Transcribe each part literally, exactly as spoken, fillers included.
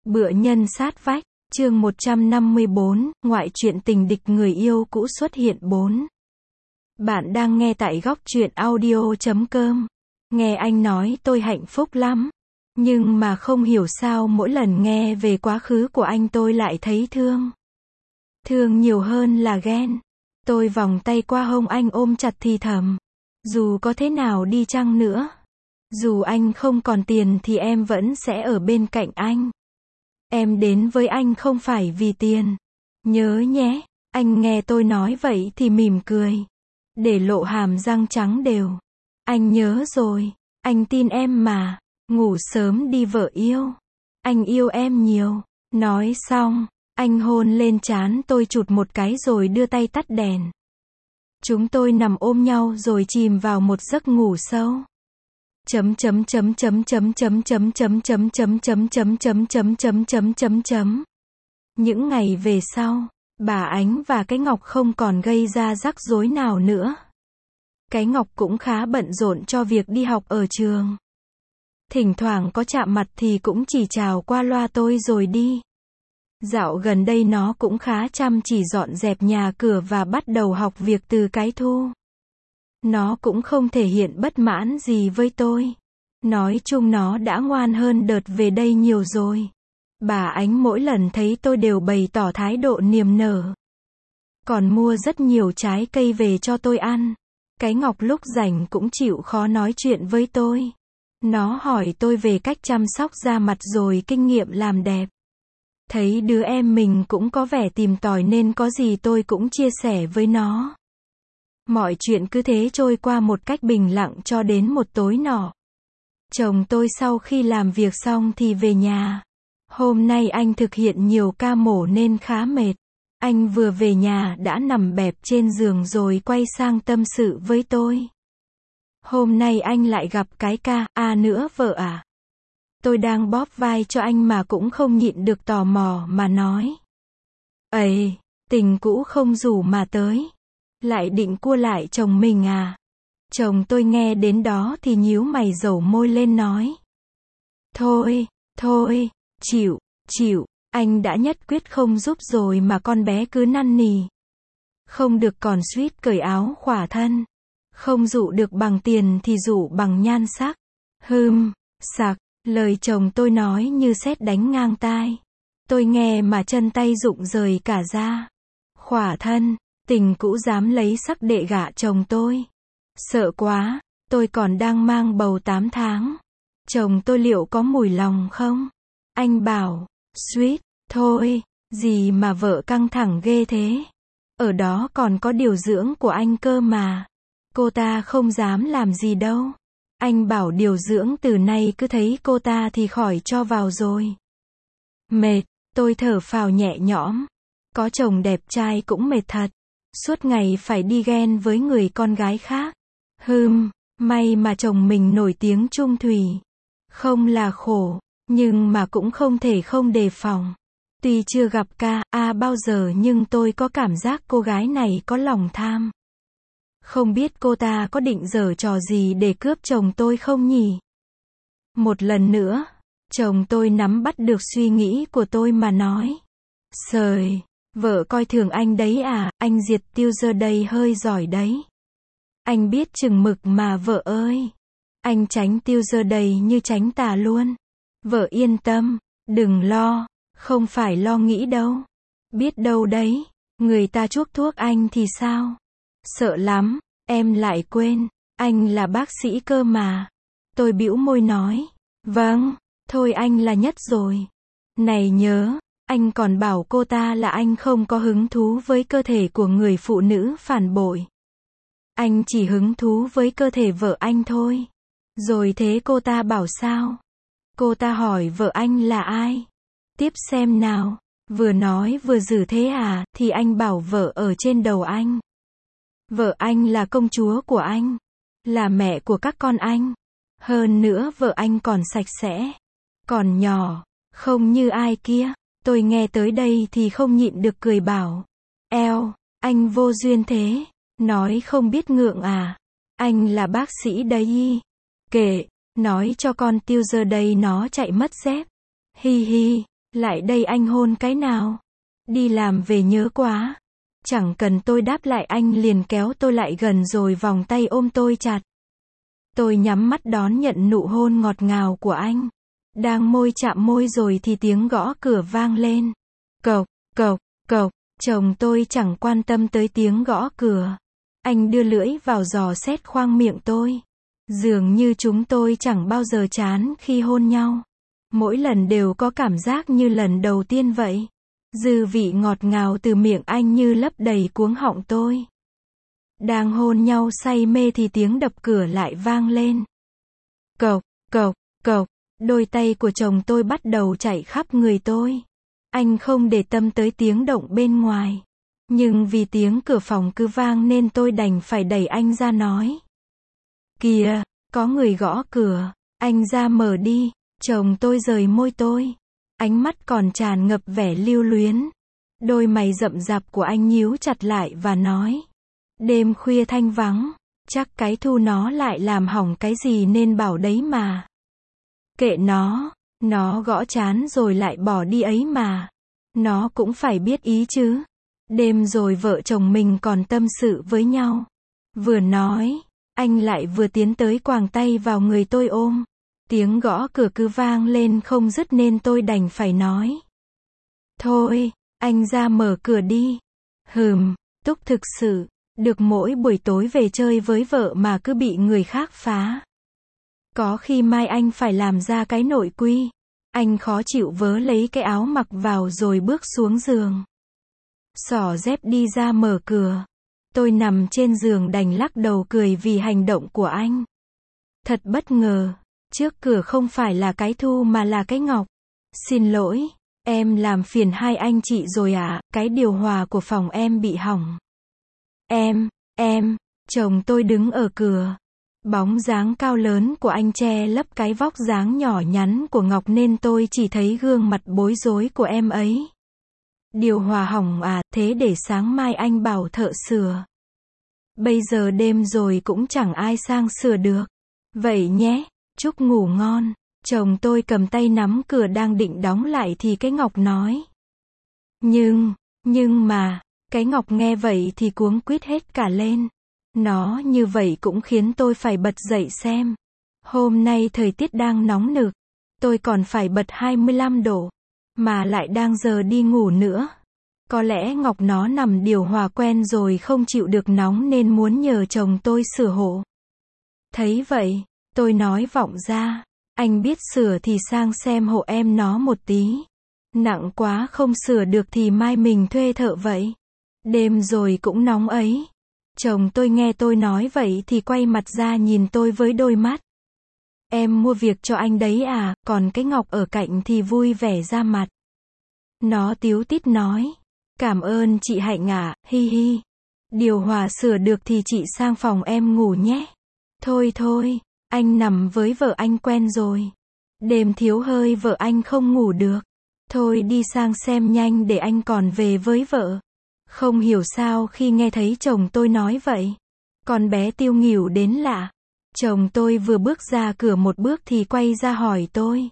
Bựa nhân sát vách, chương một trăm năm mươi bốn, ngoại truyện tình địch người yêu cũ xuất hiện bốn. Bạn đang nghe tại góc truyện audio chấm com. Nghe anh nói tôi hạnh phúc lắm. Nhưng mà không hiểu sao mỗi lần nghe về quá khứ của anh tôi lại thấy thương. Thương nhiều hơn là ghen. Tôi vòng tay qua hông anh ôm chặt thì thầm. Dù có thế nào đi chăng nữa. Dù anh không còn tiền thì em vẫn sẽ ở bên cạnh anh. Em đến với anh không phải vì tiền. Nhớ nhé. Anh nghe tôi nói vậy thì mỉm cười. Để lộ hàm răng trắng đều. Anh nhớ rồi. Anh tin em mà. Ngủ sớm đi vợ yêu. Anh yêu em nhiều. Nói xong, anh hôn lên trán tôi chụt một cái rồi đưa tay tắt đèn. Chúng tôi nằm ôm nhau rồi chìm vào một giấc ngủ sâu. Chấm chấm chấm chấm chấm chấm chấm chấm chấm chấm chấm chấm chấm chấm chấm chấm chấm chấm. Những ngày về sau, bà Ánh và cái Ngọc không còn gây ra rắc rối nào nữa. Cái Ngọc cũng khá bận rộn cho việc đi học ở trường. Thỉnh thoảng có chạm mặt thì cũng chỉ chào qua loa tôi rồi đi. Dạo gần đây nó cũng khá chăm chỉ dọn dẹp nhà cửa và bắt đầu học việc từ cái thu. Nó cũng không thể hiện bất mãn gì với tôi. Nói chung nó đã ngoan hơn đợt về đây nhiều rồi. Bà Ánh mỗi lần thấy tôi đều bày tỏ thái độ niềm nở. Còn mua rất nhiều trái cây về cho tôi ăn. Cái Ngọc lúc rảnh cũng chịu khó nói chuyện với tôi. Nó hỏi tôi về cách chăm sóc da mặt rồi kinh nghiệm làm đẹp. Thấy đứa em mình cũng có vẻ tìm tòi nên có gì tôi cũng chia sẻ với nó. Mọi chuyện cứ thế trôi qua một cách bình lặng cho đến một tối nọ. Chồng tôi sau khi làm việc xong thì về nhà. Hôm nay anh thực hiện nhiều ca mổ nên khá mệt. Anh vừa về nhà đã nằm bẹp trên giường rồi quay sang tâm sự với tôi. Hôm nay anh lại gặp cái ca, à nữa vợ à. Tôi đang bóp vai cho anh mà cũng không nhịn được tò mò mà nói. Ây, tình cũ không rủ mà tới. Lại định cua lại chồng mình à? Chồng tôi nghe đến đó thì nhíu mày dẩu môi lên nói. Thôi, thôi, chịu, chịu, anh đã nhất quyết không giúp rồi mà con bé cứ năn nỉ. Không được còn suýt cởi áo khỏa thân. Không dụ được bằng tiền thì dụ bằng nhan sắc. Hừm, sặc, lời chồng tôi nói như sét đánh ngang tai. Tôi nghe mà chân tay rụng rời cả ra. Khỏa thân. Tình cũ dám lấy sắc đệ gả chồng tôi. Sợ quá, tôi còn đang mang bầu tám tháng. Chồng tôi liệu có mùi lòng không? Anh bảo, sweet, thôi, gì mà vợ căng thẳng ghê thế. Ở đó còn có điều dưỡng của anh cơ mà. Cô ta không dám làm gì đâu. Anh bảo điều dưỡng từ nay cứ thấy cô ta thì khỏi cho vào rồi. Mệt, tôi thở phào nhẹ nhõm. Có chồng đẹp trai cũng mệt thật. Suốt ngày phải đi ghen với người con gái khác. Hừm, may mà chồng mình nổi tiếng trung thủy. Không là khổ, nhưng mà cũng không thể không đề phòng. Tuy chưa gặp ca, a bao giờ nhưng tôi có cảm giác cô gái này có lòng tham. Không biết cô ta có định giở trò gì để cướp chồng tôi không nhỉ? Một lần nữa, chồng tôi nắm bắt được suy nghĩ của tôi mà nói. Sời, vợ coi thường anh đấy à, anh diệt tiêu giờ đây hơi giỏi đấy. Anh biết chừng mực mà vợ ơi. Anh tránh tiêu giờ đây như tránh tà luôn. Vợ yên tâm, đừng lo, không phải lo nghĩ đâu. Biết đâu đấy, người ta chuốc thuốc anh thì sao? Sợ lắm, em lại quên, anh là bác sĩ cơ mà. Tôi bĩu môi nói, vâng, thôi anh là nhất rồi. Này nhớ, anh còn bảo cô ta là anh không có hứng thú với cơ thể của người phụ nữ phản bội. Anh chỉ hứng thú với cơ thể vợ anh thôi. Rồi thế cô ta bảo sao? Cô ta hỏi vợ anh là ai? Tiếp xem nào. Vừa nói vừa giữ thế à, thì anh bảo vợ ở trên đầu anh. Vợ anh là công chúa của anh. Là mẹ của các con anh. Hơn nữa vợ anh còn sạch sẽ. Còn nhỏ. Không như ai kia. Tôi nghe tới đây thì không nhịn được cười bảo. Eo, anh vô duyên thế. Nói không biết ngượng à. Anh là bác sĩ đấy. Kệ, nói cho con tiêu giờ đây nó chạy mất dép. Hi hi, Lại đây anh hôn cái nào. Đi làm về nhớ quá. Chẳng cần tôi đáp lại anh liền kéo tôi lại gần rồi vòng tay ôm tôi chặt. Tôi nhắm mắt đón nhận nụ hôn ngọt ngào của anh. Đang môi chạm môi rồi thì tiếng gõ cửa vang lên. Cộc, cộc, cộc, chồng tôi chẳng quan tâm tới tiếng gõ cửa. Anh đưa lưỡi vào dò xét khoang miệng tôi. Dường như chúng tôi chẳng bao giờ chán khi hôn nhau. Mỗi lần đều có cảm giác như lần đầu tiên vậy. Dư vị ngọt ngào từ miệng anh như lấp đầy cuống họng tôi. Đang hôn nhau say mê thì tiếng đập cửa lại vang lên. Cộc, cộc, cộc, đôi tay của chồng tôi bắt đầu chạy khắp người tôi. Anh không để tâm tới tiếng động bên ngoài. Nhưng vì tiếng cửa phòng cứ vang nên tôi đành phải đẩy anh ra nói. Kìa, có người gõ cửa, anh ra mở đi. Chồng tôi rời môi tôi. Ánh mắt còn tràn ngập vẻ lưu luyến. Đôi mày rậm rạp của anh nhíu chặt lại và nói. Đêm khuya thanh vắng, chắc cái Thu nó lại làm hỏng cái gì nên bảo đấy mà. Kệ nó, nó gõ chán rồi lại bỏ đi ấy mà. Nó cũng phải biết ý chứ. Đêm rồi vợ chồng mình còn tâm sự với nhau. Vừa nói, anh lại vừa tiến tới quàng tay vào người tôi ôm. Tiếng gõ cửa cứ vang lên không dứt nên tôi đành phải nói. Thôi, anh ra mở cửa đi. Hừm, Túc thực sự, được mỗi buổi tối về chơi với vợ mà cứ bị người khác phá. Có khi mai anh phải làm ra cái nội quy. Anh khó chịu vớ lấy cái áo mặc vào rồi bước xuống giường. Xỏ dép đi ra mở cửa. Tôi nằm trên giường đành lắc đầu cười vì hành động của anh. Thật bất ngờ. Trước cửa không phải là cái Thu mà là cái Ngọc. Xin lỗi, em làm phiền hai anh chị rồi ạ, cái điều hòa của phòng em bị hỏng. Em, em, chồng tôi đứng ở cửa. Bóng dáng cao lớn của anh che lấp cái vóc dáng nhỏ nhắn của Ngọc nên tôi chỉ thấy gương mặt bối rối của em ấy. Điều hòa hỏng à, thế để sáng mai anh bảo thợ sửa. Bây giờ đêm rồi cũng chẳng ai sang sửa được. Vậy nhé. Chúc ngủ ngon. Chồng tôi cầm tay nắm cửa đang định đóng lại thì cái Ngọc nói. Nhưng, nhưng mà, cái Ngọc nghe vậy thì cuống quýt hết cả lên. Nó như vậy cũng khiến tôi phải bật dậy xem. Hôm nay thời tiết đang nóng nực. Tôi còn phải bật hai mươi lăm độ. Mà lại đang giờ đi ngủ nữa. Có lẽ Ngọc nó nằm điều hòa quen rồi không chịu được nóng nên muốn nhờ chồng tôi sửa hộ. Thấy vậy. Tôi nói vọng ra, anh biết sửa thì sang xem hộ em nó một tí. Nặng quá không sửa được thì mai mình thuê thợ vậy. Đêm rồi cũng nóng ấy. Chồng tôi nghe tôi nói vậy thì quay mặt ra nhìn tôi với đôi mắt. Em mua việc cho anh đấy à, còn cái Ngọc ở cạnh thì vui vẻ ra mặt. Nó tíu tít nói. Cảm ơn chị Hạnh ạ, hi hi. Điều hòa sửa được thì chị sang phòng em ngủ nhé. Thôi thôi. Anh nằm với vợ anh quen rồi. Đêm thiếu hơi vợ anh không ngủ được. Thôi đi sang xem nhanh để anh còn về với vợ. Không hiểu sao khi nghe thấy chồng tôi nói vậy. Con bé tiêu nghỉu đến lạ. Chồng tôi vừa bước ra cửa một bước thì quay ra hỏi tôi.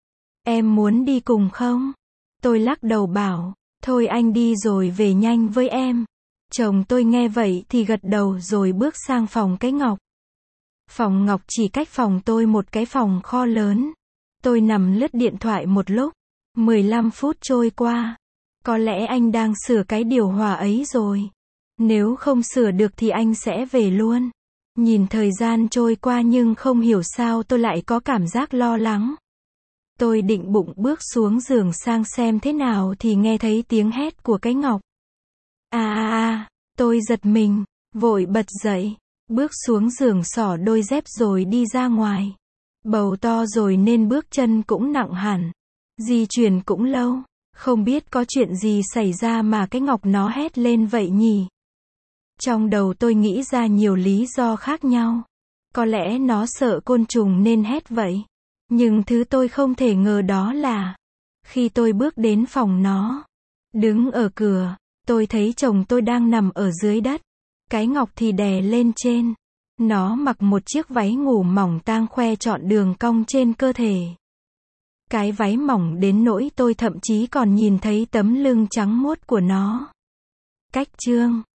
Em muốn đi cùng không? Tôi lắc đầu bảo. Thôi anh đi rồi về nhanh với em. Chồng tôi nghe vậy thì gật đầu rồi bước sang phòng cái Ngọc. Phòng Ngọc chỉ cách phòng tôi một cái phòng kho lớn. Tôi nằm lướt điện thoại một lúc. mười lăm phút trôi qua. Có lẽ anh đang sửa cái điều hòa ấy rồi. Nếu không sửa được thì anh sẽ về luôn. Nhìn thời gian trôi qua nhưng không hiểu sao tôi lại có cảm giác lo lắng. Tôi định bụng bước xuống giường sang xem thế nào thì nghe thấy tiếng hét của cái Ngọc. À à à, tôi giật mình, vội bật dậy. Bước xuống giường xỏ đôi dép rồi đi ra ngoài. Bầu to rồi nên bước chân cũng nặng hẳn. Di chuyển cũng lâu. Không biết có chuyện gì xảy ra mà cái Ngọc nó hét lên vậy nhỉ? Trong đầu tôi nghĩ ra nhiều lý do khác nhau. Có lẽ nó sợ côn trùng nên hét vậy. Nhưng thứ tôi không thể ngờ đó là khi tôi bước đến phòng nó, đứng ở cửa, tôi thấy chồng tôi đang nằm ở dưới đất. Cái Ngọc thì đè lên trên. Nó mặc một chiếc váy ngủ mỏng tang khoe trọn đường cong trên cơ thể. Cái váy mỏng đến nỗi tôi thậm chí còn nhìn thấy tấm lưng trắng muốt của nó. Cách chương